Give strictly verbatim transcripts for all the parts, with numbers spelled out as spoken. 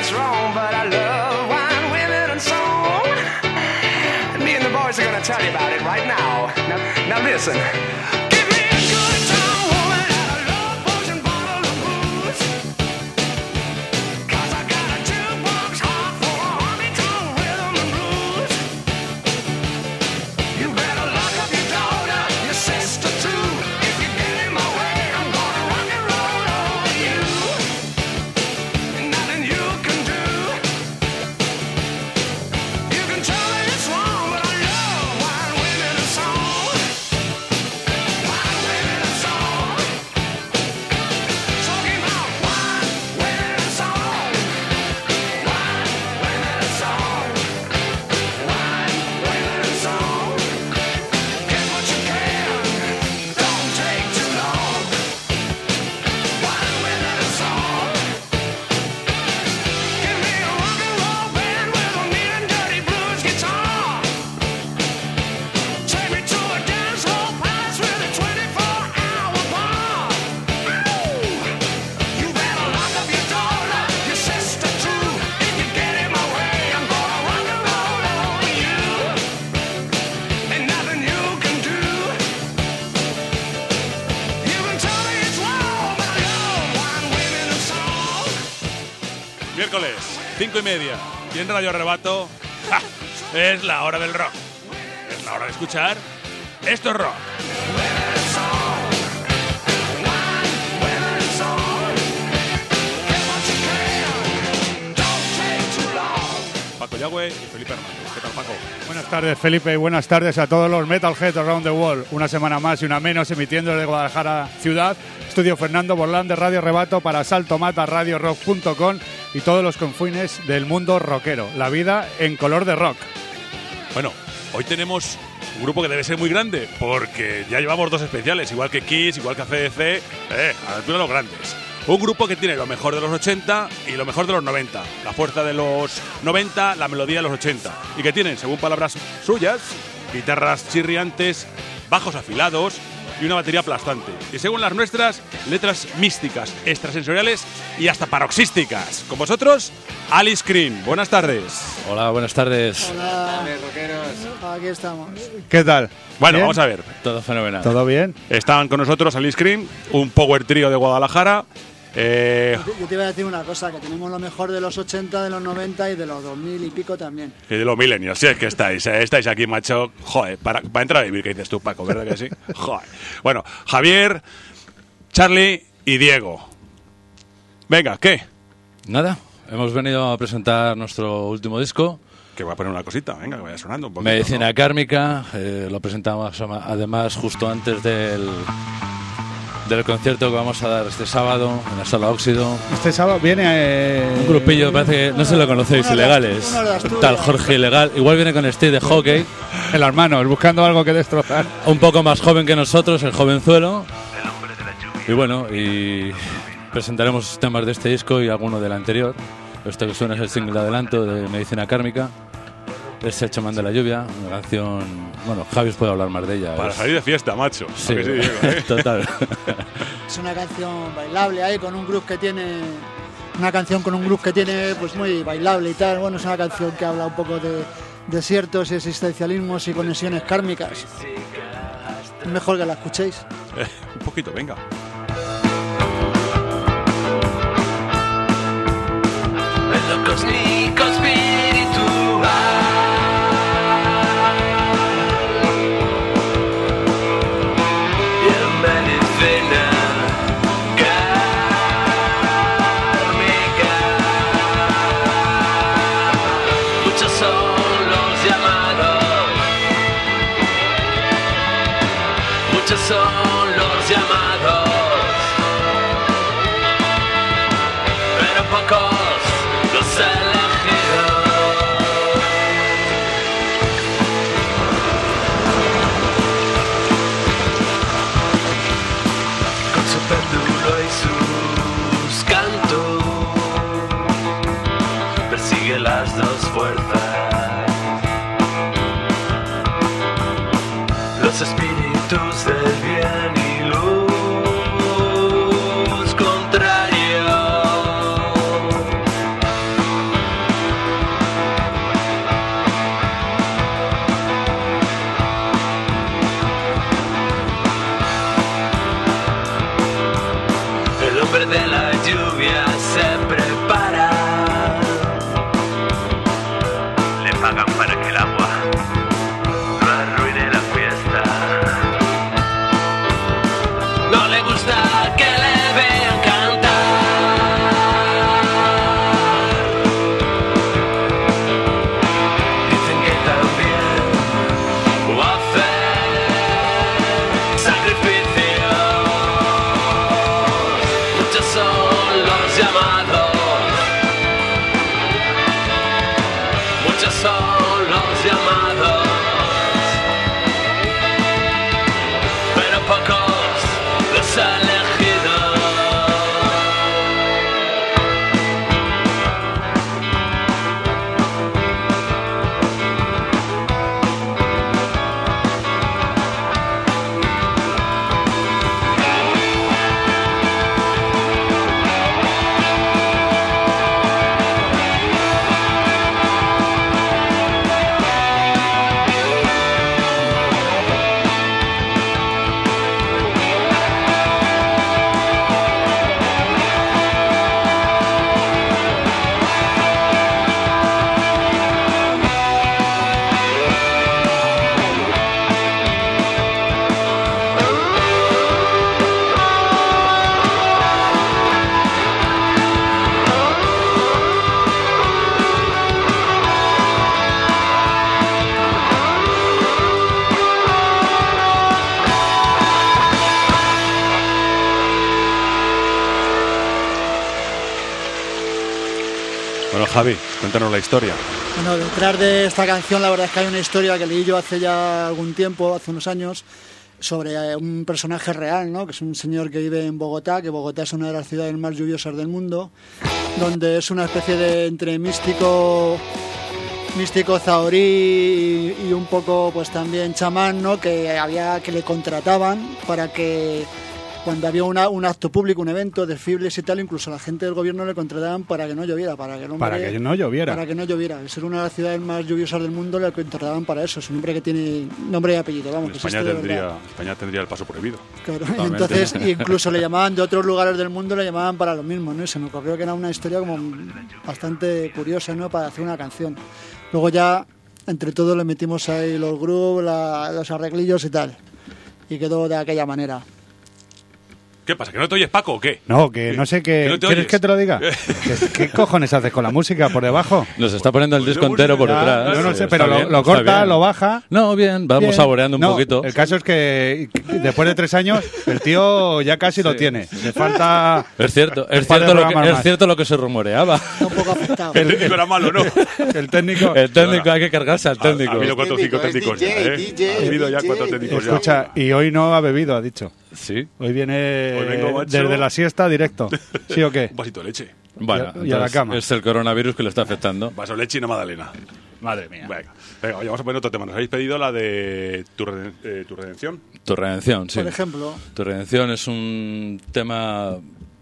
it's wrong, but I love wine, women, and song. And me and the boys are gonna tell you about it right now. Now, now listen. Give me a good time, woman, and a love potion bottle of booze. 'Cause I got a jukebox heart for a honky-tonk rhythm and blues. You better lock up your daughter, your sister too. If you get in my way, I'm gonna rock and roll over you. And nothing you can do. You can tell me it's wrong, but I love wine, women, and song. Wine, women, and song. Talking about wine, women, and song. Wine, women, and song. Wine, women, and song. Get what you can, don't take too long. Wine, women, and song. Give me a rock and roll band with a mean and dirty blues guitar. Take me to a dance hall palace with a twenty-four hour bar. You better lock up your daughter, your sister too. If you get in my way, I'm gonna rock and roll over you. And nothing you can do. You can tell me it's wrong, but I love wine, women, and song. Miércoles, cinco y media. Y en Radio Arrebato, ¡ja! Es la hora del rock. Es la hora de escuchar. Esto es rock. Paco Yagüe y Felipe Hernández. ¿Qué tal, Paco? Buenas tardes, Felipe, y buenas tardes a todos los Metalheads around the world. Una semana más y una menos emitiendo desde Guadalajara ciudad. Estudio Fernando Borlán de Radio Rebato para saltomata radio rock punto com y todos los confines del mundo rockero. La vida en color de rock. Bueno, hoy tenemos un grupo que debe ser muy grande porque ya llevamos dos especiales, igual que Kiss, igual que A C D C, eh, a la altura de los grandes. Un grupo que tiene lo mejor de los ochenta y lo mejor de los noventa. La fuerza de los noventa, la melodía de los ochenta. Y que tienen, según palabras suyas, guitarras chirriantes, bajos afilados y una batería aplastante. Y según las nuestras, letras místicas, extrasensoriales y hasta paroxísticas. Con vosotros, Alice Cream. Buenas tardes. Hola, buenas tardes. Hola, rockeros. Aquí estamos. ¿Qué tal? Bueno, ¿Bien? vamos a ver. Todo fenomenal. ¿Todo bien? Están con nosotros Alice Cream, un power trío de Guadalajara. Eh, Yo te, yo te iba a decir una cosa, que tenemos lo mejor de los ochenta, de los noventa y de los dos mil y pico también. y de los millennials, si es que estáis, eh, estáis aquí, macho. Joder, para, para entrar a vivir, ¿qué dices tú, Paco? ¿Verdad que sí? Joder. Bueno, Javier, Charlie y Diego. Venga, ¿qué? Nada, hemos venido a presentar nuestro último disco, Que voy a poner una cosita, venga, que vaya sonando un poquito. Medicina ¿no? Kármica. Eh, lo presentamos ama- además justo antes del, del concierto que vamos a dar este sábado en la Sala Óxido. Este sábado viene... eh, Un grupillo, parece que no se lo conocéis, Uno de ilegales. Uno de Asturias. Tal Jorge Ilegal. Igual viene con Steve de Hockey, El hermano, buscando algo que destrozar. un poco más joven que nosotros, el jovenzuelo. Y bueno, y presentaremos temas de este disco y alguno del anterior. Esto que suena es el single de adelanto de Medicina Kármica. Es El chamán de la lluvia, una canción... Bueno, Javi os puede hablar más de ella. Para es- salir de fiesta, macho. Sí, ¿A que sí, Diego, eh? total. Es una canción bailable ahí, con un groove que tiene... Una canción con un groove que tiene, pues muy bailable y tal. Bueno, es una canción que habla un poco de desiertos y existencialismos y conexiones kármicas. Es mejor que la escuchéis. Eh, un poquito, venga. El cósmico espiritual. Y en medicina kármica. Muchos son los llamados. Muchos son los llamados. Pero pocos los elegidos. Con su péndulo y sus cantos persigue las dos fuerzas. Los espíritus del bien y luz contrario. hagan para que el agua no arruine la fiesta. No le gusta que le vean cantar. Dicen que también hacer sacrificio. Muchos son los llamados, muchos son los llamados, pero pocos los elegidos. Bueno, Javi, cuéntanos la historia. Bueno, detrás de esta canción la verdad es que hay una historia que leí yo hace ya algún tiempo, hace unos años, sobre eh, un personaje real, ¿no? Que es un señor que vive en Bogotá, que Bogotá es una de las ciudades más lluviosas del mundo, donde es una especie de entre místico, místico zahorí y, y un poco pues también chamán, ¿no? Que había que le contrataban para que cuando había una, un acto público, un evento, desfiles y tal, incluso la gente del gobierno le contrataban para que no lloviera, para que el hombre, Para que no lloviera. para que no lloviera. Al ser una de las ciudades más lluviosas del mundo, le contrataban para eso. Es un hombre que tiene nombre y apellido, vamos. En que España existe de tendría, verdad. España tendría el paso prohibido. Claro. Totalmente. Entonces, incluso le llamaban de otros lugares del mundo, le llamaban para lo mismo, ¿no? Y se me ocurrió que era una historia como bastante curiosa, ¿no? Para hacer una canción. Luego ya, entre todos, le metimos ahí los grooves, la- los arreglillos y tal. Y quedó de aquella manera. ¿Qué pasa? ¿Que no te oyes, Paco, o qué? No, que no sé qué. ¿Que no te ¿Quieres oyes? que te lo diga? ¿Qué, qué cojones haces con la música por debajo? Nos está poniendo el Pues disco no, entero por ya, detrás. Yo no Sí, sé, está pero lo, bien, lo está corta, bien. lo baja. No, bien, vamos Bien. saboreando un No, poquito. El caso es que después de tres años el tío ya casi lo tiene. Le falta. Es cierto, es un par de cierto, lo que, programas es más. cierto lo que se rumoreaba. Está un poco afectado. El técnico era malo, ¿no? El técnico. El técnico, hay que cargarse al Ha, técnico. ha habido cuatro o cinco técnico, es técnicos D J, ya, ¿eh? D J, ha habido ya D J. cuatro técnicos ya. Escucha, y hoy no ha bebido, ha dicho. Sí. Hoy viene Hoy vengo, macho. desde la siesta directo. ¿Sí o qué? Un vasito de leche. Bueno, Y a- y a la entonces cama. es el coronavirus que le está afectando. Vaso de leche y una magdalena. Madre mía. Venga, venga, oye, vamos a poner otro tema. Nos habéis pedido la de tu, reden- eh, tu redención. Tu redención, sí. Por ejemplo, Tu redención es un tema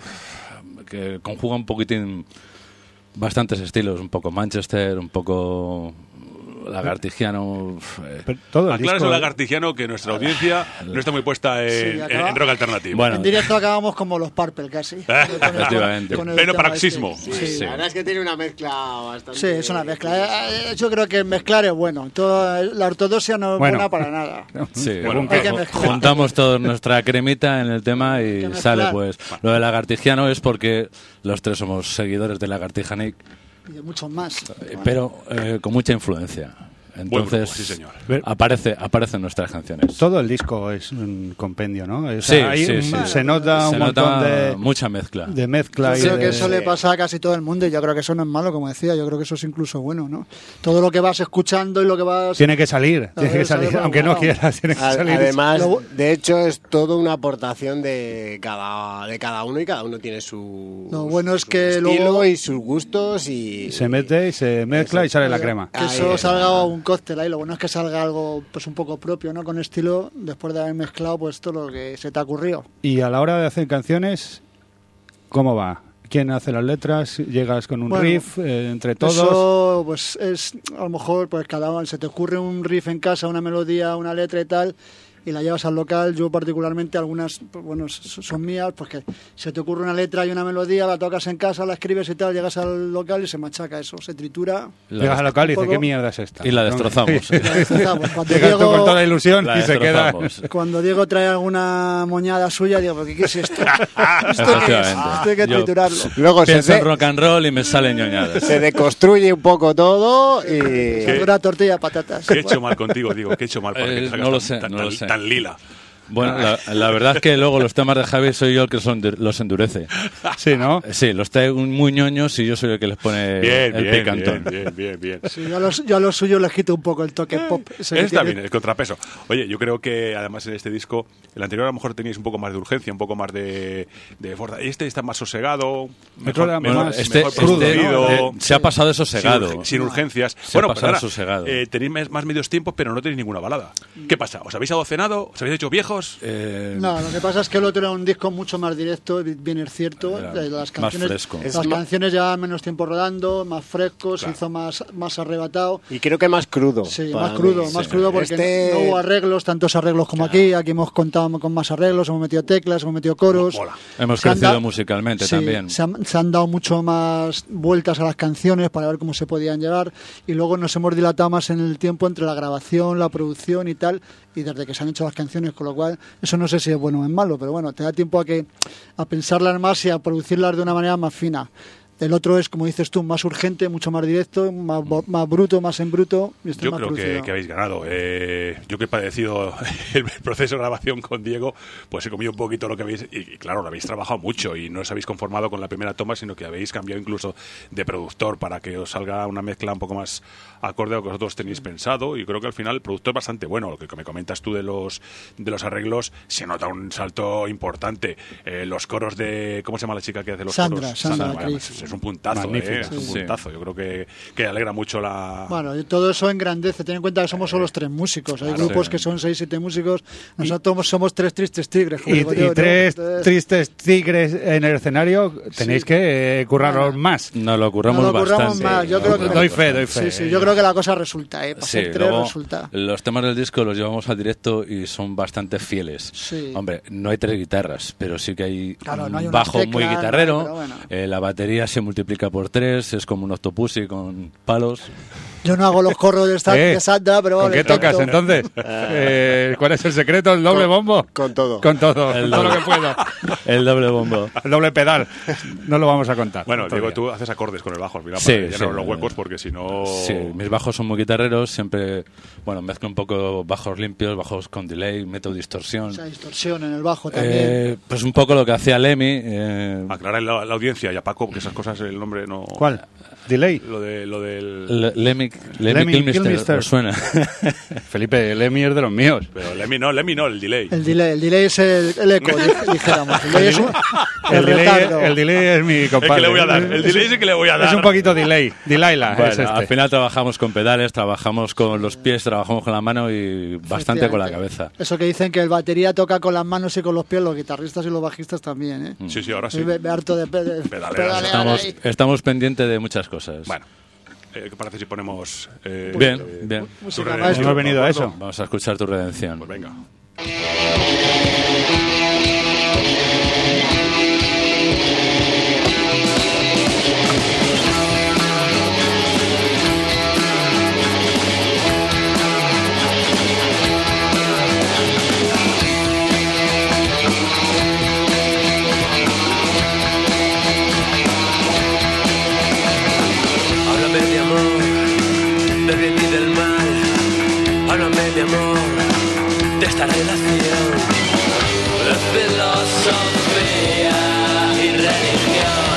que conjuga un poquitín bastantes estilos, un poco Manchester, un poco lagartigiano. eh, Pero todo el Aclara disco. eso lagartigiano que nuestra audiencia no está muy puesta en, Sí, en- acaba- en rock alternativo. Bueno, en directo acabamos como los Purple casi. Efectivamente. Con el Pleno tema paroxismo. este. Sí, Sí. la verdad es que tiene una mezcla bastante... Sí, es una mezcla. Eh, Yo creo que mezclar es bueno. Toda- la ortodoxia no es Bueno. buena para nada. sí, Bueno, hay que ju- mezclar. juntamos toda nuestra cremita en el tema Hay y que mezclar. sale pues. Lo de lagartigiano es porque los tres somos seguidores de Lagartijanic, Y de muchos más. eh, pero eh, con mucha influencia. Buen Entonces, grupo, sí, señor. Ver- aparece, aparecen nuestras canciones. Todo el disco es un compendio, ¿no? O sea, Sí, hay sí, un- sí. Se nota Se un montón nota de, mucha mezcla. de mezcla. Yo y creo de- que eso le pasa a casi todo el mundo y yo creo que eso no es malo, como decía. Yo creo que eso es incluso bueno, ¿no? Todo lo que vas escuchando y lo que vas... Tiene que salir, tiene que ver, sale salir. por Aunque algún no lado. quieras, tiene que A- salir. Además, Lo- de hecho, es toda una aportación de cada, de cada uno y cada uno tiene su, Lo bueno es su que estilo luego- y sus gustos y Se mete y se mezcla y sale la crema. Que Ahí eso está. salga un cóctel ahí. Lo bueno es que salga algo pues un poco propio, ¿no? Con estilo, después de haber mezclado pues todo lo que se te ha ocurrido. Y a la hora de hacer canciones, ¿cómo va? ¿Quién hace las letras? ¿Llegas con un Bueno, riff eh, entre todos? Eso, pues es, a lo mejor, pues cada uno, se te ocurre un riff en casa, una melodía, una letra y tal, y la llevas al local. Yo particularmente, algunas, pues, bueno, son mías, porque se te ocurre una letra y una melodía, la tocas en casa, la escribes y tal, llegas al local y se machaca eso, se tritura. Llegas al local y dices, poco. ¿qué mierda es esta? Y la destrozamos. La destrozamos. Cuando Llegas tú Diego- con toda la ilusión La y se queda... destrozamos. Cuando Diego trae alguna moñada suya, digo, ¿pero qué, qué es esto? ¿Esto qué es? Efectivamente. Esto hay que Yo- triturarlo. Luego se, Pienso en de- rock and roll y me salen ñoñadas. se deconstruye un poco todo y... Una tortilla de patatas. ¿Qué he hecho mal contigo, digo? ¿Qué he hecho mal para que Eh, te salgas no lo tan, sé, tan, no lo tan- sé. tan lila? Bueno, la, la verdad es que luego los temas de Javi soy yo el que los endur- los endurece. Sí, ¿no? Sí, los trae muy ñoños y yo soy el que les pone Bien, el bien, picantón. bien, bien, bien, bien. Sí, yo, a los, yo a los suyos les quito un poco el toque pop. ese que Está tiene. bien, el contrapeso. Oye, yo creo que además en este disco, el anterior a lo mejor teníais un poco más de urgencia, un poco más de, de fuerza. Este está más sosegado, mejor, era mejor, más Este, mejor este, producido, eh, se ha pasado eso sin, segado. urge- sin urgencias. Se ha Bueno, pasado perdona, sosegado. eh, tenéis más- más medios tiempos, pero no tenéis ninguna balada. ¿Qué pasa? ¿Os habéis adocenado? ¿Os habéis hecho viejos? Eh, No, lo que pasa es que el otro era un disco mucho más directo, bien es cierto. Era eh, Las más canciones, fresco. Las Es ma- canciones llevaban menos tiempo rodando, más frescos, se hizo más, más arrebatado. Y creo que más crudo. Sí, para más crudo, mí. más Sí. crudo porque Este- no, no hubo arreglos, tantos arreglos como aquí. Aquí hemos contado con más arreglos, hemos metido teclas, hemos metido coros. Mola. Hemos Se han crecido dado- musicalmente sí, también. Se han, se han dado mucho más vueltas a las canciones para ver cómo se podían llevar y luego nos hemos dilatado más en el tiempo entre la grabación, la producción y tal, y desde que se han hecho las canciones, con lo cual eso no sé si es bueno o es malo, pero bueno, te da tiempo a que a pensarlas más y a producirlas de una manera más fina. El otro es, como dices tú, más urgente, mucho más directo, más, bo- más bruto, más en bruto. Y este Yo más creo que, producido. que habéis ganado. Eh, yo que he padecido el proceso de grabación con Diego, pues he comido un poquito lo que habéis... Y, y claro, lo habéis trabajado mucho y no os habéis conformado con la primera toma, sino que habéis cambiado incluso de productor para que os salga una mezcla un poco más acorde a lo que vosotros tenéis pensado. Y creo que al final el producto es bastante bueno. Lo que me comentas tú de los de los arreglos, se nota un salto importante. Eh, los coros de... ¿Cómo se llama la chica que hace los Sandra, coros? Sandra bueno, Cris. pues es un puntazo, Magnífica. eh, es un Sí. puntazo. Yo creo que, que alegra mucho la... Bueno, y todo eso engrandece. Ten en cuenta que somos solo tres músicos. Hay Claro. grupos Sí. que son seis, siete músicos. Nosotros somos tres tristes tigres. como Y, digo y yo, ¿no? tres Entonces, tristes tigres en el escenario, tenéis Sí. que eh, curraros más. Nos lo curramos Nos lo curramos bastante. más, yo Nos creo lo que- Doy curramos fe, doy bastante. fe. Sí, sí, yo creo que la cosa resulta, ¿eh? Para Sí, ser tres luego, resulta. los temas del disco los llevamos al directo y son bastante fieles. Sí. Hombre, no hay tres guitarras, pero sí que hay Claro, un no hay unas bajo teclas, muy no hay, guitarrero. pero bueno. eh, la batería se multiplica por tres, es como un octopussy con palos. Yo no hago los corros de, esta, Eh, de Sandra, pero ¿Con le qué tocas intento. entonces? Eh, ¿Cuál es el secreto? ¿El doble Con- bombo? con todo. Con todo, El todo lo doble. que puedo. El doble bombo. El doble pedal. No lo vamos a contar. Bueno, todavía. Diego, tú haces acordes con el bajo al final Sí, para llenar sí. los huecos, porque si no... Sí, mis bajos son muy guitarreros, siempre, bueno, mezclo un poco bajos limpios, bajos con delay, meto distorsión. O sea, distorsión en el bajo también. Eh, pues un poco lo que hacía Lemmy. eh, Aclarar la, la audiencia y a Paco, porque esas cosas el nombre no... ¿Cuál? ¿Delay? Lo, de, lo del... Le- Lemmy, Lemmy, Lemmy Kilmister, Kilmister. ¿os suena? Felipe, el Lemmy es de los míos. Pero Lemmy no, Lemmy no, el delay. El delay, el delay es el, el eco, di- dijéramos. El delay es un- el, El delay, retardo. el delay es mi El compadre. que le voy a dar, el delay es el que le voy a dar. Es un poquito delay. Delilah Bueno, es este. al final trabajamos con pedales, trabajamos con los pies, trabajamos con la mano y bastante con la cabeza. Eso que dicen que el batería toca con las manos y con los pies, los guitarristas y los bajistas también, ¿eh? Sí, sí, ahora sí. Soy be- be harto de, pe- de Pedalear. pedalear Estamos, ahí. estamos pendientes de muchas cosas. Bueno, eh, ¿qué parece si ponemos... eh, Bien, eh, bien. tu Música redención, maestro. Hemos venido a ¿de eso. acuerdo? Vamos a escuchar tu redención. Pues venga. Háblame de amor, de bien y del mal. Háblame de amor, de esta relación, de filosofía y religión.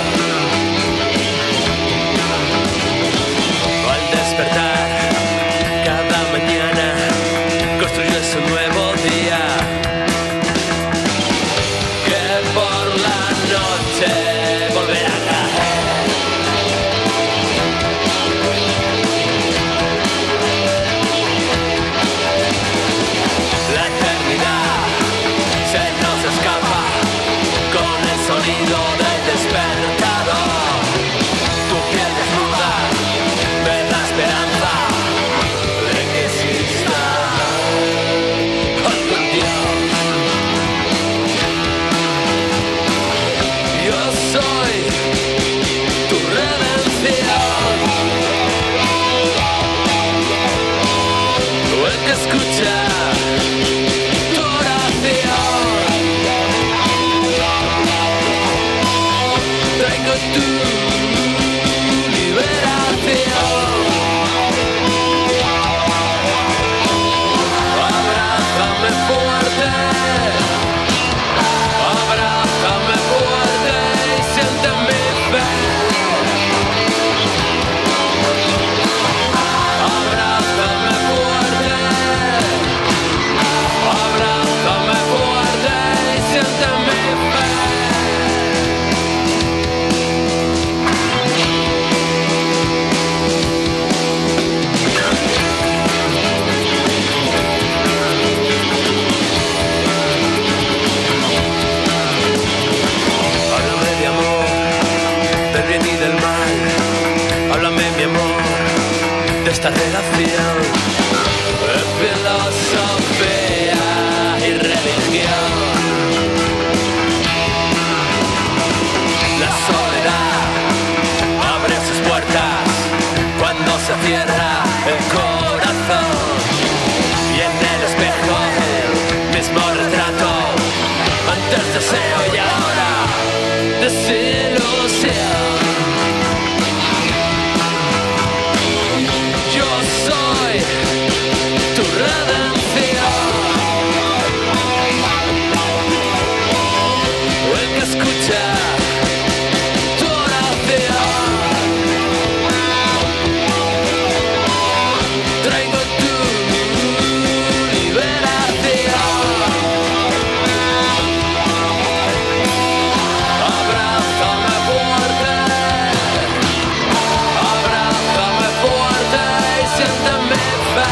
Al despertar cada mañana construyes un nuevo día que por la noche volverá a caer. La eternidad se nos escapa con el sonido del despertar. mi amor, de esta relación de filosofía y religión. La soledad abre sus puertas cuando se cierra el corazón, y en el espejo el mismo retrato, antes deseo y ahora desilusión. Yo soy tu redención, el que escucha tu oración. Traigo tu liberación. Abrázame fuerte, abrázame fuerte y siénteme fe.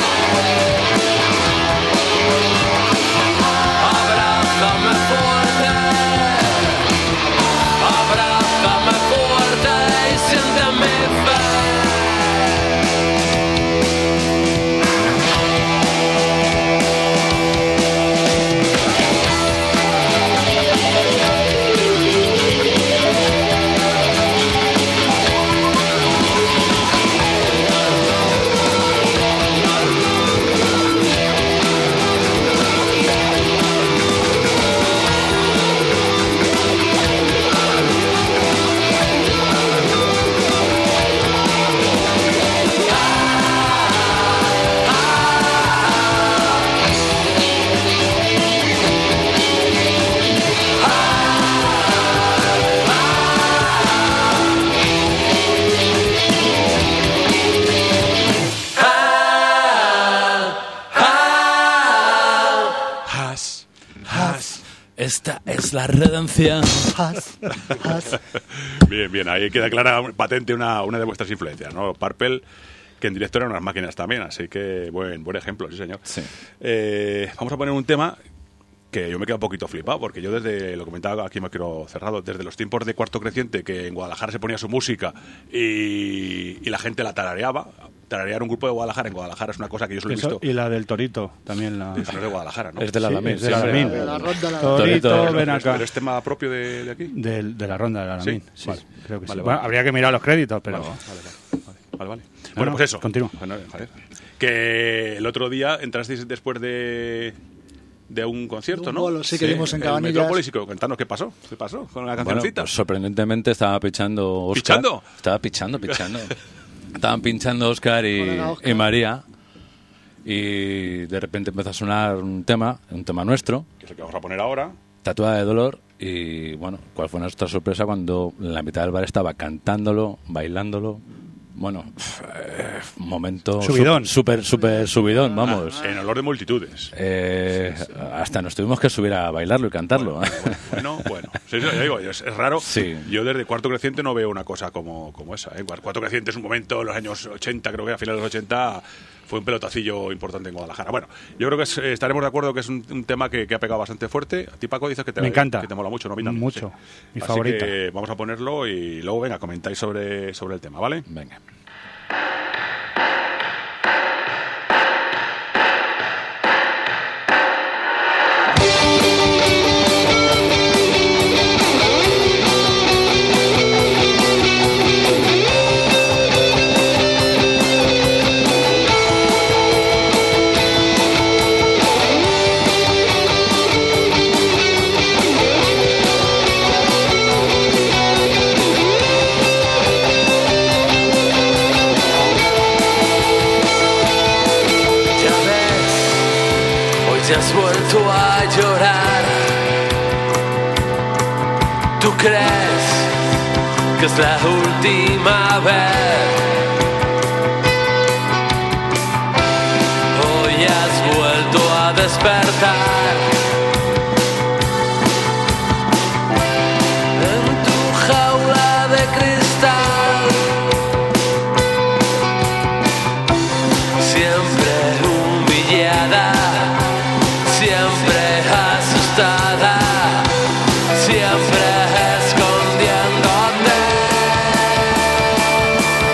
Abrázame fuerte, abrázame fuerte y siénteme fe. Has, has. Esta es la redención. Has, has. Bien, bien, ahí queda clara, patente una, una de vuestras influencias, ¿no? Purple, que en directo eran unas máquinas también, así que buen, buen ejemplo, sí señor. Sí. Eh, vamos a poner un tema que yo me quedo un poquito flipado, porque yo desde, lo comentaba aquí me quiero cerrado, desde los tiempos de Cuarto Creciente, que en Guadalajara se ponía su música y, y la gente la tarareaba. Tararear un grupo de Guadalajara en Guadalajara es una cosa que yo solo he Eso, visto. y la del Torito, también la... Eso no es de Guadalajara, ¿no? Es de la Sí, Alamín. es de la sí, Alamín. De la ronda la Torito, Torito, ven Pero acá. ¿Pero es tema propio de, de aquí? Del- de la ronda de la Alamín. Sí, Sí, vale. creo que Vale, sí. vale. Bueno, habría que mirar los créditos, pero... Vale, vale, vale, vale, vale. No, Bueno, no, pues eso. continúa. Bueno, joder. Que el otro día entrasteis después de, de un concierto, De un ¿no? bolo, sí, que dimos en el Cabanillas. Metrópolis, y contanos qué pasó. ¿Qué pasó con la Bueno, cancioncita? pues sorprendentemente estaba pinchando Oscar. ¿Pichando? Estaba pichando, pichando. Estaban pinchando Oscar y, Colega Óscar. y María. Y de repente empezó a sonar un tema, un tema nuestro, Que es el que vamos a poner ahora. Tatuada de Dolor. Y bueno, ¿cuál fue nuestra sorpresa cuando en la mitad del bar estaba cantándolo, bailándolo? Bueno, eh, un momento su- Subidón. súper, súper subidón, vamos. En olor de multitudes. Eh, hasta nos tuvimos que subir a bailarlo y cantarlo. Bueno, bueno. Sí, sí, ya digo, es, es raro. Sí. Yo desde Cuarto Creciente no veo una cosa como, como esa. ¿eh? Cuarto Creciente es un momento, en los años ochenta, creo que a finales de los ochenta, fue un pelotacillo importante en Guadalajara. Bueno, yo creo que es- eh, estaremos de acuerdo que es un, un tema que, que ha pegado bastante fuerte. A ti, Paco, dices que te, Me encanta. que te mola mucho, ¿no? A mí también, Mucho. sí. Mi Así favorita. que vamos a ponerlo y luego, venga, comentáis sobre, sobre el tema, ¿vale? Venga. Ya ves, hoy te has vuelto a llorar. ¿Tú crees que es la última vez? Hoy has vuelto a despertar en tu jaula de cristal. Siempre humillada, siempre asustada, siempre escondiéndote.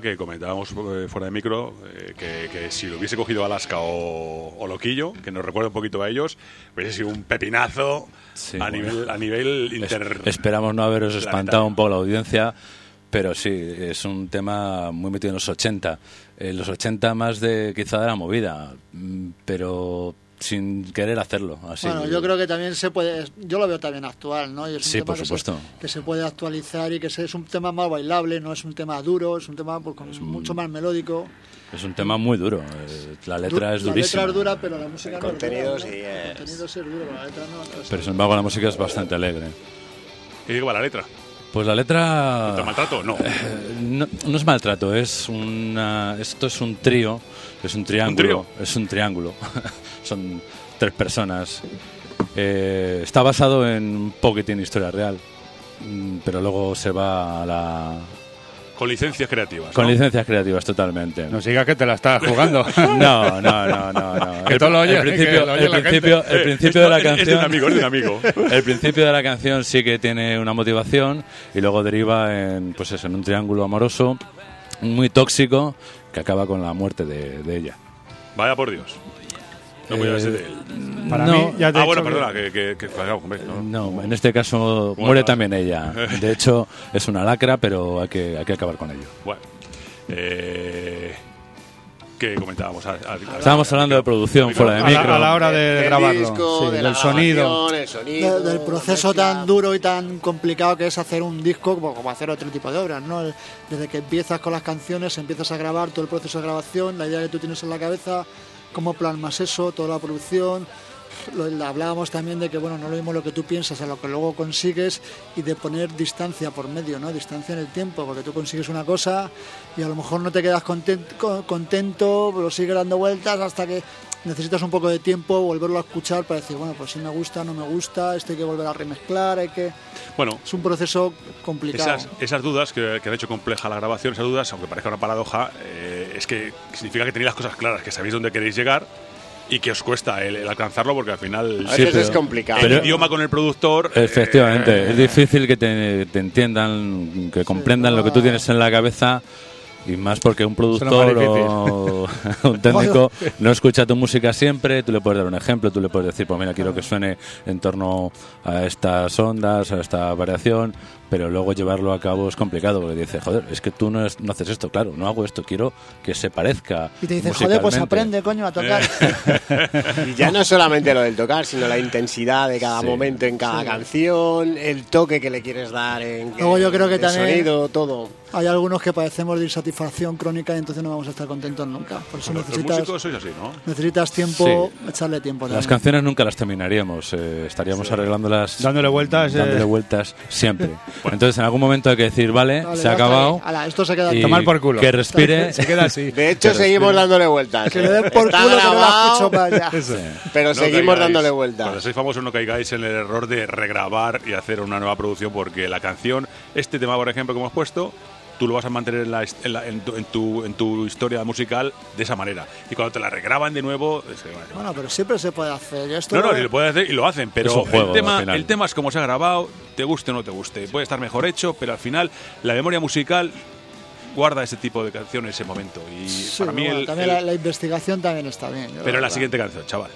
que comentábamos eh, fuera de micro, eh, que, que si lo hubiese cogido Alaska o, o Loquillo, que nos recuerda un poquito a ellos, hubiese sido un pepinazo Sí, a, bueno. nivel, a nivel inter... Es- esperamos no haberos planetario. espantado un poco la audiencia, pero sí, es un tema muy metido en los ochenta. En los ochenta más de quizá de la movida, mm, pero sin querer hacerlo. Así. Bueno, yo creo que también se puede, yo lo veo también actual, ¿no? Y es un Sí, tema por que supuesto. Se, que se puede actualizar y que se- es un tema más bailable, no es un tema duro, es un tema pues, con- mucho más melódico. Es un tema muy duro. eh, La letra Du- es durísima. La letra es dura, pero la música El no contenido es dura, sí ¿no? es- El contenido sí es duro, pero la letra no. no es- Pero sin embargo la música es bastante alegre. ¿Y qué va la letra? Pues la letra... ¿Te maltrato? No. Eh, no, no es maltrato, es una, esto es un trío, es un triángulo, trío? es un triángulo, son tres personas. Eh, está basado en un poquitín historia real, mm, pero luego se va a la... Con licencias creativas, Con ¿no? licencias creativas, totalmente. No sigas que te la estás jugando. No, no, no, no, no. Que todo lo oye, el principio, que lo oye el la principio, gente. el principio de la Es de un canción... amigo, es de un amigo. El principio de la canción sí que tiene una motivación y luego deriva en, pues eso, en un triángulo amoroso muy tóxico que acaba con la muerte de, de ella. Vaya por Dios. No voy a ser de él. Para No. mí, ya te he Ah, bueno, dicho que- perdona, que, que, que claro, hombre, no. No, en este caso ¿Cómo muere acaba? también ella. De hecho, es una lacra, pero hay que, hay que acabar con ello. Bueno, eh, ¿qué comentábamos? A- a- Estábamos hablando de producción fuera de a la, micro. a la hora de Del grabarlo, disco, sí, de la del sonido. grabación, el sonido, de- del proceso mezcla. tan duro y tan complicado que es hacer un disco como, como hacer otro tipo de obras, ¿no? El- Desde que empiezas con las canciones, empiezas a grabar todo el proceso de grabación, la idea que tú tienes en la cabeza, cómo plasmas eso, toda la producción. Lo, hablábamos también de que bueno, no es lo mismo lo que tú piensas a lo que luego consigues y de poner distancia por medio, ¿no? Distancia en el tiempo, porque tú consigues una cosa y a lo mejor no te quedas contento, contento lo sigues dando vueltas hasta que necesitas un poco de tiempo, volverlo a escuchar para decir, bueno, pues si me gusta, no me gusta, esto hay que volver a remezclar, hay que... Bueno, Es un proceso complicado. esas, esas dudas que, que han hecho compleja la grabación, esas dudas, aunque parezca una paradoja, eh, es que significa que tenéis las cosas claras, que sabéis dónde queréis llegar y que os cuesta el, el alcanzarlo, porque al final A Sí, veces pero- es complicado. el pero- idioma con el productor... eh, Efectivamente, es difícil que te, te entiendan, que comprendan lo que tú tienes en la cabeza. Y más porque un productor más o un técnico no escucha tu música siempre, tú le puedes dar un ejemplo, tú le puedes decir, pues mira, quiero que suene en torno a estas ondas, a esta variación, pero luego llevarlo a cabo es complicado, porque dice, joder, es que tú no, es- no haces esto, claro, no hago esto, quiero que se parezca Y te dicen, joder, pues musicalmente". aprende, coño, a tocar. Y ya no solamente lo del tocar, sino la intensidad de cada Sí. momento en cada canción, el toque que le quieres dar en Luego yo creo que el también- sonido, todo. Hay algunos que padecemos de insatisfacción crónica y entonces no vamos a estar contentos nunca. Por eso Los necesitas, músicos sois así, ¿no? necesitas tiempo, Sí. echarle tiempo Las también. canciones nunca las terminaríamos, eh, estaríamos arreglándolas, Dándole vueltas. eh, dándole vueltas siempre. Entonces en algún momento hay que decir, vale, Vale, se ya ha está acabado. bien. Ala, esto se queda y Tomar por culo. Que respire. Se queda así. De hecho, Pero seguimos espera. dándole vueltas. que le den por Está culo que no la grabado, escucho más ya. Eso. pero No seguimos caigáis- dándole Cuando vueltas. sois famosos no caigáis en el error de regrabar y hacer una nueva producción, porque la canción, este tema por ejemplo que hemos puesto, tú lo vas a mantener en, la, en, la- en tu, en, tu, en tu historia musical de esa manera. Y cuando te la regraban de nuevo... es que, bueno, Bueno, pero siempre se puede hacer. Yo esto no, no, y lo pueden hacer y lo hacen, pero Es un juego, el, tema, al final. el tema es como se ha grabado, te guste o no te guste. Puede estar mejor hecho, pero al final la memoria musical guarda ese tipo de canciones, ese momento. Y Sí, para mí bueno, el, también el- la, la investigación también está bien. yo Pero en la verdad. siguiente canción, chaval.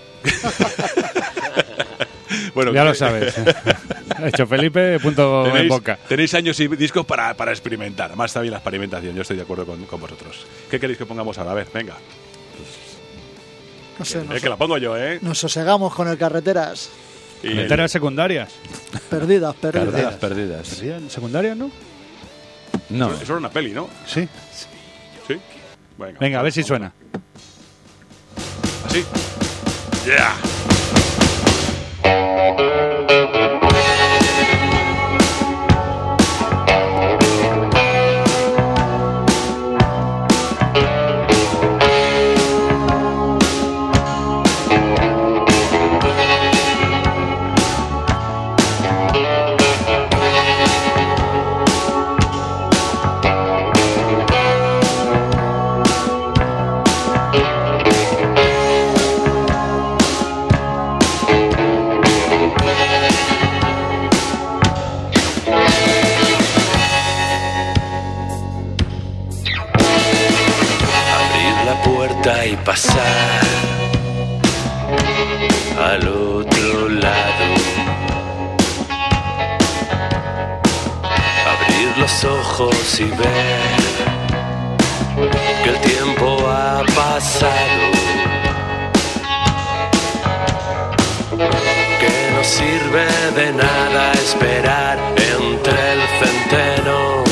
Bueno, Ya que- lo sabes. Hecho Felipe, punto en Tenéis, boca. tenéis años y discos para, para experimentar. Más está bien la experimentación. Yo estoy de acuerdo con, con vosotros. ¿Qué queréis que pongamos ahora? A ver, venga. No sé, Eh, nos, que la pongo yo, ¿eh? nos sosegamos con el carreteras. Y Carreteras secundarias. Perdidas, Carreras perdidas. perdidas. ¿Secundarias, no? No, Eso era una peli, ¿no? Sí. Sí. Venga, Venga, a ver si vamos. suena. Así. Yeah. Thank la puerta y pasar al otro lado. Abrir los ojos y ver que el tiempo ha pasado, que no sirve de nada esperar entre el centeno,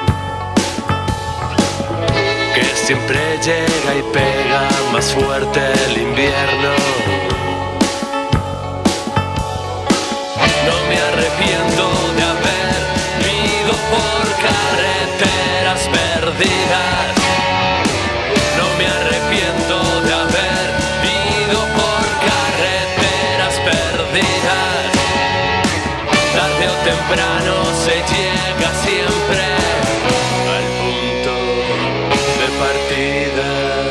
que siempre llega y pega más fuerte el invierno. No me arrepiento de haber ido por carreteras perdidas. No me arrepiento de haber ido por carreteras perdidas. Tarde o temprano se llega siempre al punto de partida.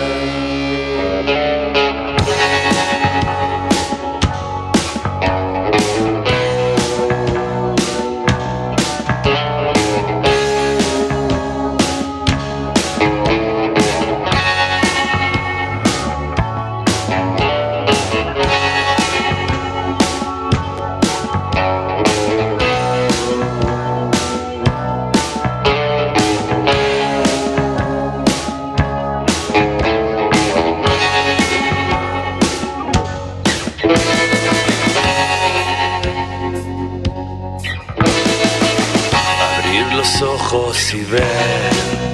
Ojos y ver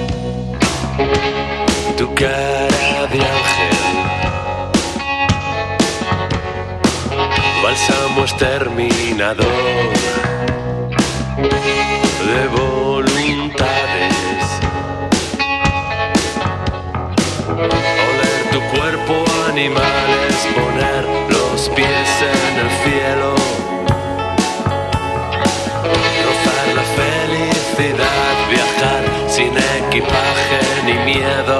tu cara de ángel. Bálsamo exterminador de voluntades. Oler tu cuerpo animal es poner los pies en el cielo. Rozar la felicidad, viajar sin equipaje ni miedo.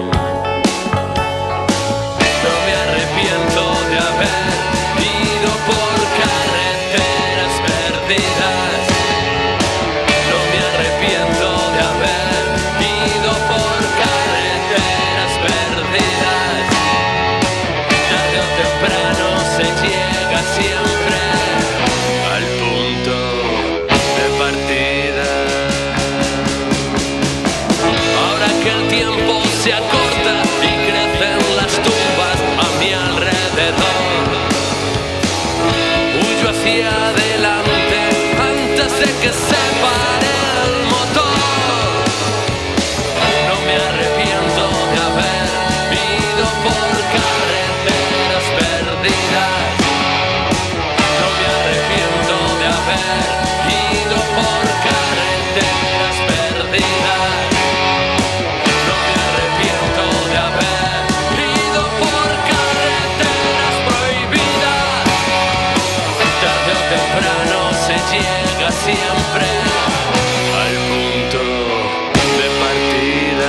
No me arrepiento de haber ido por carreteras perdidas. No me arrepiento de haber ido por carreteras perdidas. Tarde o temprano se llega siempre al punto de partida. Ahora que el tiempo se acorta y crecen las tumbas a mi alrededor, huyo hacia adelante antes de que se pare el motor. No me arrepiento de haber ido por carreteras perdidas. No me arrepiento de haber ido por carreteras perdidas. No me arrepiento de haber ido por carreteras prohibidas. Tarde o temprano se llega siempre al punto de partida.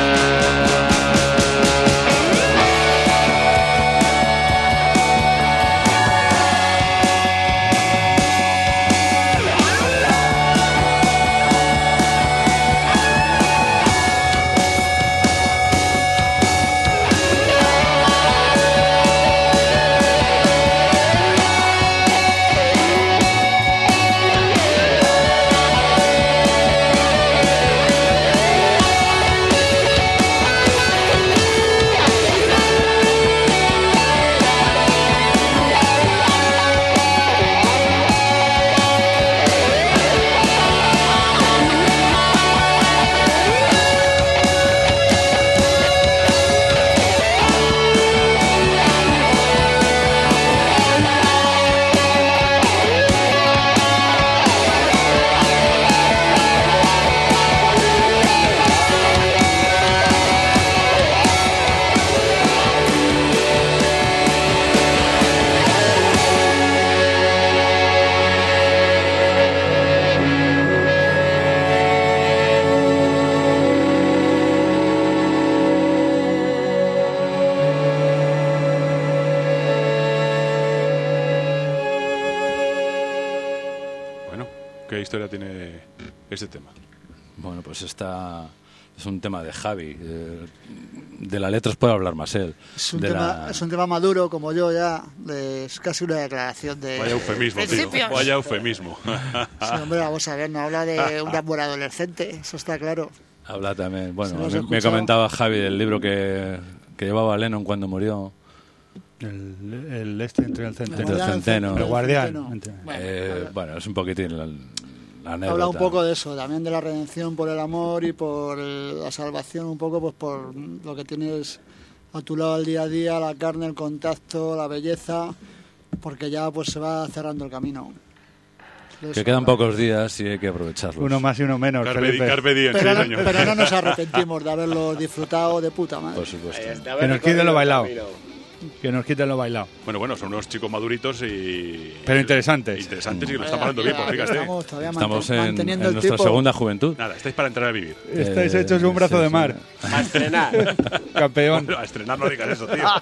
Bueno, ¿qué historia tiene este tema? Bueno, pues esta es un tema de Javi. Eh, de la letra os puede hablar más él. Es un, de tema, la... es un tema maduro, como yo ya. De, es casi una declaración de. Vaya eufemismo, tío. principios. Vaya eufemismo. Sí, hombre, vamos a ver, no habla de un amor adolescente, eso está claro. Habla también. Se Bueno, lo has me, me escuchado. comentaba Javi del libro que, que llevaba Lennon cuando murió. El, el este entre el centeno. Entre el centeno. El guardián. Centeno. Entre- Bueno, Eh, bueno, es un poquitín la, la anécdota. habla un poco de eso, también de la redención por el amor y por el- la salvación, un poco pues por lo que tienes a tu lado al día a día, la carne, el contacto, la belleza, porque ya pues se va cerrando el camino. Que Eso, quedan claro. pocos días y hay que aprovecharlos. Uno más y uno menos. Carpe, di- Felipe. carpe diem, sí, Pero, no, señor. pero no nos arrepentimos de haberlo disfrutado de puta madre. Por supuesto. Ahí está, Que nos haber quiten lo recorrido el bailado. camino. Que nos quiten lo bailado. Bueno, bueno, son unos chicos maduritos y... Pero interesantes. Interesantes y que lo están Vaya, pasando bien, aquí pues fíjate. Estamos todavía Estamos manten- en, manteniendo en el nuestra tipo. segunda juventud. Nada, estáis para entrar a vivir. Estáis Eh, hechos de un brazo sí, de sí. mar. A estrenar. Campeón. Bueno, a estrenar no digas eso, tío.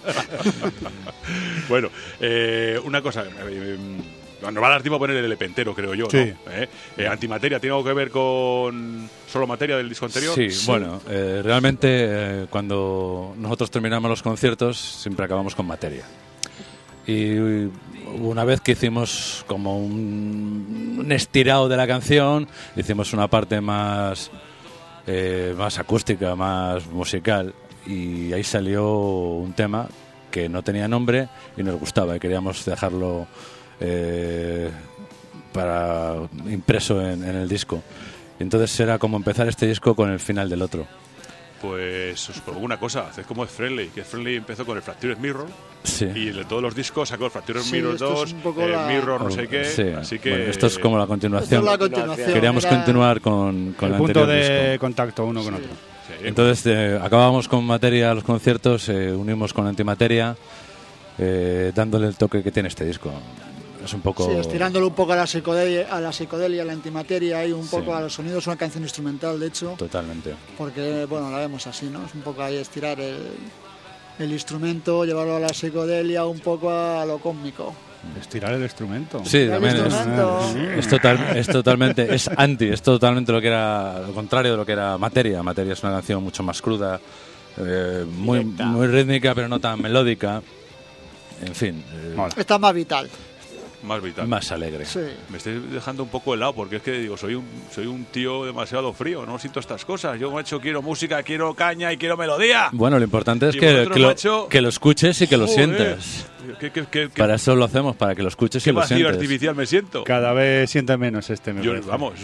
Bueno, eh, una cosa. eh, nos va a dar tiempo a poner el lepentero, creo yo, ¿no? Sí. ¿Eh? Eh, Antimateria, ¿tiene algo que ver con solo materia del disco anterior? Sí, bueno, eh, realmente eh, cuando nosotros terminamos los conciertos siempre acabamos con materia. Y una vez que hicimos como un, un estirado de la canción, hicimos una parte más, eh, más acústica, más musical, y ahí salió un tema que no tenía nombre y nos gustaba y queríamos dejarlo eh, para impreso en, en el disco. Y entonces era como empezar este disco con el final del otro. Pues os propongo una cosa, haced como es Friendly, que Friendly empezó con el Fractured Mirror Sí. y de todos los discos sacó el Fractured Sí, Mirror esto es dos, un poco el la- Mirror no sé qué, Sí, así que... bueno, esto es como la Esto continuación. es la continuación. Queríamos era- continuar con, con El el punto anterior de disco. contacto uno con otro. Sí. Entonces eh, acabábamos con Materia a los conciertos, eh, unimos con Antimateria, eh, dándole el toque que tiene este disco. Es un poco... Sí, estirándolo un poco a la psicodelia, a la psicodelia, a la antimateria y un poco Sí. a los sonidos, una canción instrumental, de hecho, Totalmente. porque, bueno, la vemos así, ¿no? Es un poco ahí estirar el, el instrumento, llevarlo a la psicodelia, un poco a lo cósmico. Estirar el instrumento. Sí, El también es, instrumento. es, total, es totalmente, es anti, es totalmente lo que era, lo contrario de lo que era Materia. Materia es una canción mucho más cruda, eh, muy, Directa. muy rítmica, pero no tan melódica. En fin, eh, Mola. Está más vital. Más vital. más alegre. Sí. Me estoy dejando un poco helado porque es que digo, soy un, soy un tío demasiado frío, no siento estas cosas. Yo, macho, quiero música, quiero caña y quiero melodía. Bueno, lo importante es Y que, vosotros, que, lo, macho, que lo escuches y que lo Joder. sientas. ¿Qué, qué, qué, qué- Para eso lo hacemos, para que lo escuches y qué lo vacío sientes. artificial me siento? Cada vez siente menos este, me Yo, parece. vamos,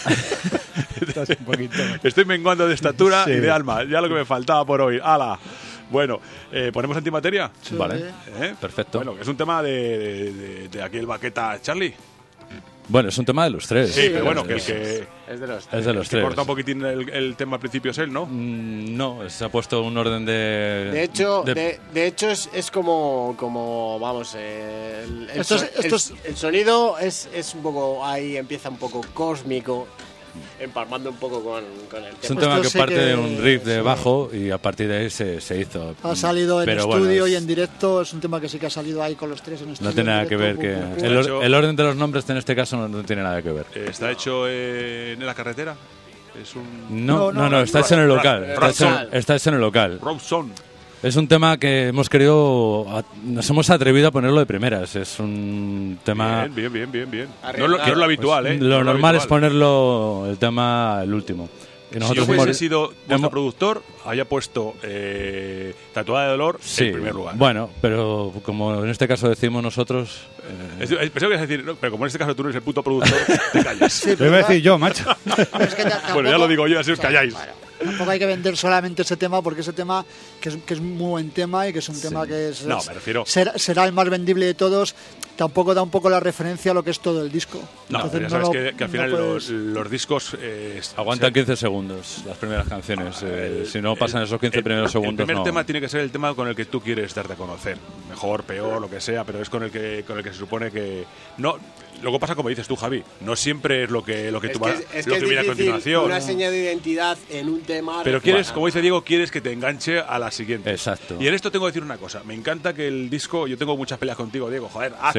Estás un poquito... estoy menguando de estatura Sí. y de alma. Ya lo que me faltaba por hoy. ¡Hala! Bueno, eh, ¿ponemos Antimateria? Sí. Vale. ¿Eh? Perfecto. Bueno, que es un tema de, de, de, de aquí el baqueta Charlie. Bueno, es un tema de los tres. Sí, pero bueno, que el es, que, Es de los es de los que tres. corta un poquitín el, el tema al principio es él, ¿no? Mm, No, se ha puesto un orden de... De hecho, de- de, de hecho es, es como, como, vamos, eh, el, el Esto es- so- esto el- es- el sonido es, es un poco, ahí empieza un poco cósmico, empalmando un poco con, con el Es un tema. tema Esto que sí parte que- de un riff de sí. bajo y a partir de ahí se, se hizo. Ha salido en Pero estudio bueno, y es- en directo, es un tema que sí que ha salido ahí con los tres en estudio. No tiene en nada que ver directo, que... pum, pum, El, pum. or- el orden de los nombres en este caso no, no tiene nada que ver. Eh, ¿Está hecho eh, en la carretera? Es un... No, no, no, no, está hecho en el local. Está hecho, Rock. está hecho en el local. Robson. Es un tema que hemos querido... a- Nos hemos atrevido a ponerlo de primeras. Es un tema... Bien, bien, bien, bien, bien. No es lo, Arriesgado. no es lo habitual, Pues ¿eh? Lo No es normal es habitual. ponerlo el tema el último. Y Si yo nosotros hubiese hemos- sido vuestro hemos- productor, haya puesto eh, Tatuada de Dolor Sí, en primer lugar. bueno, pero como en este caso decimos nosotros... eh, Es- es- Pensaba que ibas a decir, no, pero como en este caso tú no eres el puto productor, te callas. Sí, Lo pero iba a va- decir yo, macho. pero es que ta- Bueno, ya tampoco- lo digo yo, así os o sea, calláis. bueno, tampoco hay que vender solamente ese tema porque ese tema que es, que es muy buen tema y que es un tema que es, No, es- me refiero- será, será el más vendible de todos. Tampoco da un poco la referencia a lo que es todo el disco. No, Entonces, pero ya sabes lo- que, que al no final puedes- los, los discos... eh, Aguantan se- quince segundos las primeras canciones. eh, el- si no pasan el- esos quince el- primeros segundos, El primer no. tema tiene que ser el tema con el que tú quieres darte a conocer. Mejor, peor, lo que sea, pero es con el que, con el que se supone que... no Luego pasa como dices tú, Javi. No siempre es lo que, lo que, Es tú que vas- es, es lo que que es viene a difícil continuación. una señal de identidad en un tema. Pero quieres, Bueno, como dice Diego, quieres que te enganche a la siguiente. Exacto. Y en esto tengo que decir una cosa. Me encanta que el disco, yo tengo muchas peleas contigo, Diego. Joder, haz Sí.